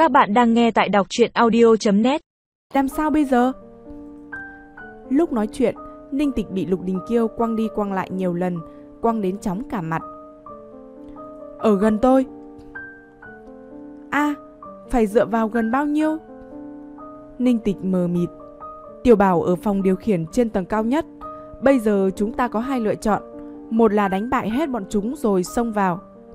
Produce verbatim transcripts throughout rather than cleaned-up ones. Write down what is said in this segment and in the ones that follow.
Các bạn đang nghe tại đọc truyện audio chấm net. Làm sao bây giờ? Lúc nói chuyện, Ninh Tịch bị Lục Đình Kiêu quăng đi quăng lại nhiều lần, quăng đến chóng cả mặt. Ở gần tôi. À, phải dựa vào gần bao nhiêu? Ninh Tịch mờ mịt. Tiểu Bảo ở phòng điều khiển trên tầng cao nhất. Bây giờ chúng ta có hai lựa chọn. Một là đánh bại hết bọn chúng rồi xông vào.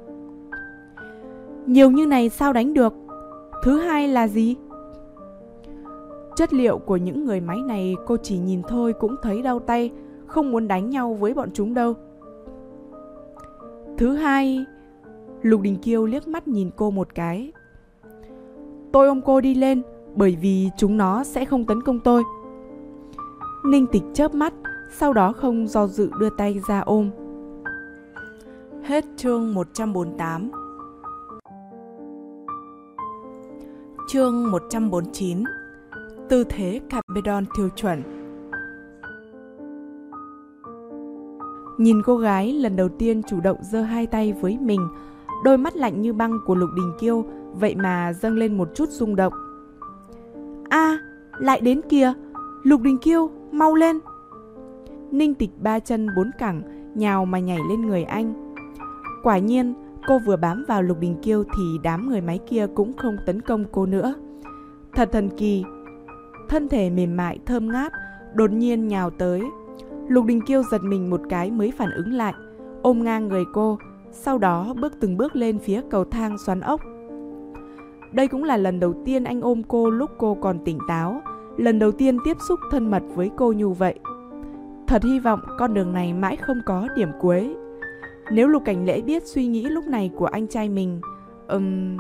Nhiều như này sao đánh được? Thứ hai là gì? Chất liệu của những người máy này cô chỉ nhìn thôi cũng thấy đau tay, không muốn đánh nhau với bọn chúng đâu. Thứ hai... Lục Đình Kiêu liếc mắt nhìn cô một cái. Tôi ôm cô đi lên, bởi vì chúng nó sẽ không tấn công tôi. Ninh Tịch chớp mắt, sau đó không do dự đưa tay ra ôm. Hết chương một trăm bốn mươi tám. Chương một trăm bốn mươi chín. Tư thế Carpedon tiêu chuẩn. Nhìn cô gái lần đầu tiên chủ động giơ hai tay với mình, đôi mắt lạnh như băng của Lục Đình Kiêu vậy mà dâng lên một chút rung động. A, à, lại đến kìa. Lục Đình Kiêu, mau lên. Ninh Tịch ba chân bốn cẳng nhào mà nhảy lên người anh. Quả nhiên, cô vừa bám vào Lục Đình Kiêu thì đám người máy kia cũng không tấn công cô nữa. Thật thần kỳ. Thân thể mềm mại thơm ngát đột nhiên nhào tới. Lục Đình Kiêu giật mình một cái mới phản ứng lại, ôm ngang người cô, sau đó bước từng bước lên phía cầu thang xoắn ốc. Đây cũng là lần đầu tiên anh ôm cô lúc cô còn tỉnh táo, lần đầu tiên tiếp xúc thân mật với cô như vậy. Thật hy vọng con đường này mãi không có điểm cuối. Nếu Lục Cảnh Lễ biết suy nghĩ lúc này của anh trai mình... Um...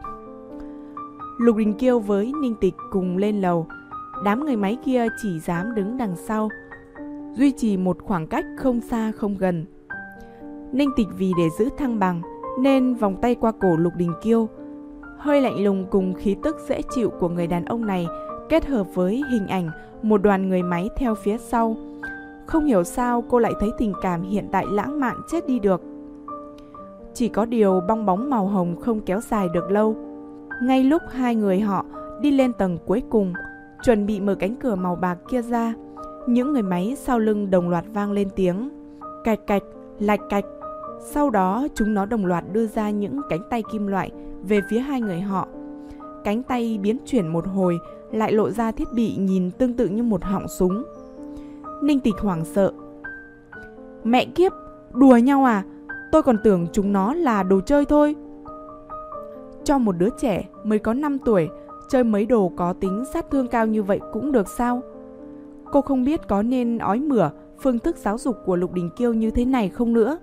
Lục Đình Kiêu với Ninh Tịch cùng lên lầu. Đám người máy kia chỉ dám đứng đằng sau, duy trì một khoảng cách không xa không gần. Ninh Tịch vì để giữ thăng bằng nên vòng tay qua cổ Lục Đình Kiêu. Hơi lạnh lùng cùng khí tức dễ chịu của người đàn ông này kết hợp với hình ảnh một đoàn người máy theo phía sau. Không hiểu sao cô lại thấy tình cảm hiện tại lãng mạn chết đi được. Chỉ có điều bong bóng màu hồng không kéo dài được lâu. Ngay lúc hai người họ đi lên tầng cuối cùng, chuẩn bị mở cánh cửa màu bạc kia ra, những người máy sau lưng đồng loạt vang lên tiếng cạch cạch, lạch cạch. Sau đó chúng nó đồng loạt đưa ra những cánh tay kim loại về phía hai người họ. Cánh tay biến chuyển một hồi lại lộ ra thiết bị nhìn tương tự như một họng súng. Ninh Tịch hoảng sợ. Mẹ kiếp, đùa nhau à? Tôi còn tưởng chúng nó là đồ chơi thôi. Cho một đứa trẻ mới có năm tuổi chơi mấy đồ có tính sát thương cao như vậy cũng được sao? Cô không biết có nên ói mửa phương thức giáo dục của Lục Đình Kiêu như thế này không nữa.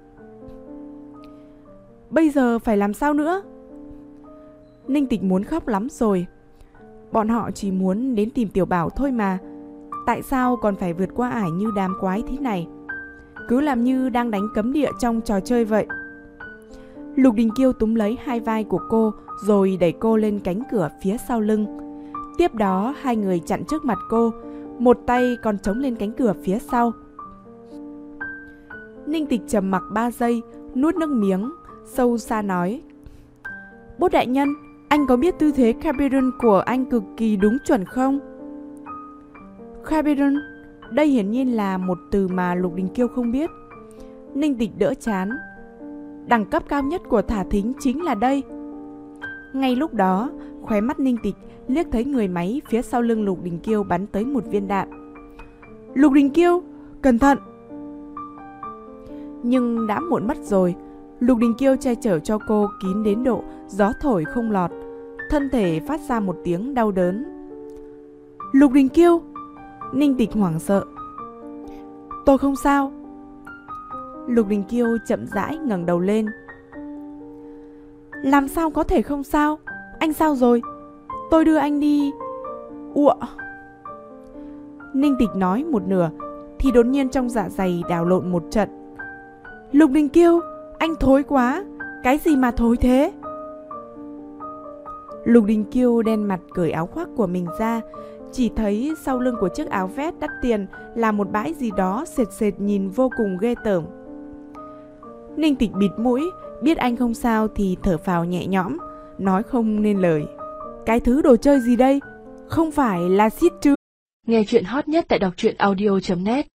Bây giờ phải làm sao nữa? Ninh Tịch muốn khóc lắm rồi. Bọn họ chỉ muốn đến tìm Tiểu Bảo thôi mà. Tại sao còn phải vượt qua ải như đám quái thế này? Cứ làm như đang đánh cấm địa trong trò chơi vậy. Lục Đình Kiêu túm lấy hai vai của cô rồi đẩy cô lên cánh cửa phía sau lưng. Tiếp đó hai người chặn trước mặt cô, một tay còn chống lên cánh cửa phía sau. Ninh Tịch trầm mặc ba giây, nuốt nước miếng, sâu xa nói: Bốt đại nhân, anh có biết tư thế Carpedon của anh cực kỳ đúng chuẩn không? Carpedon, đây hiển nhiên là một từ mà Lục Đình Kiêu không biết. Ninh Tịch đỡ chán. Đẳng cấp cao nhất của thả thính chính là đây. Ngay lúc đó, khóe mắt Ninh Tịch liếc thấy người máy phía sau lưng Lục Đình Kiêu bắn tới một viên đạn. Lục Đình Kiêu, cẩn thận! Nhưng đã muộn mất rồi. Lục Đình Kiêu che chở cho cô kín đến độ gió thổi không lọt, thân thể phát ra một tiếng đau đớn. Lục Đình Kiêu! Ninh Tịch hoảng sợ. Tôi không sao. Lục Đình Kiêu chậm rãi ngẩng đầu lên. Làm sao có thể không sao? Anh sao rồi? Tôi đưa anh đi... Ụa! Ninh Tịch nói một nửa thì đột nhiên trong dạ dày đảo lộn một trận. Lục Đình Kiêu, anh thối quá. Cái gì mà thối thế? Lục Đình Kiêu đen mặt cởi áo khoác của mình ra, chỉ thấy sau lưng của chiếc áo vest đắt tiền là một bãi gì đó sệt sệt nhìn vô cùng ghê tởm. Ninh Tịch bịt mũi, biết anh không sao thì thở phào nhẹ nhõm, nói không nên lời. Cái thứ đồ chơi gì đây? Không phải là xít chứ? Nghe chuyện hot nhất tại đọc truyện audio chấm net.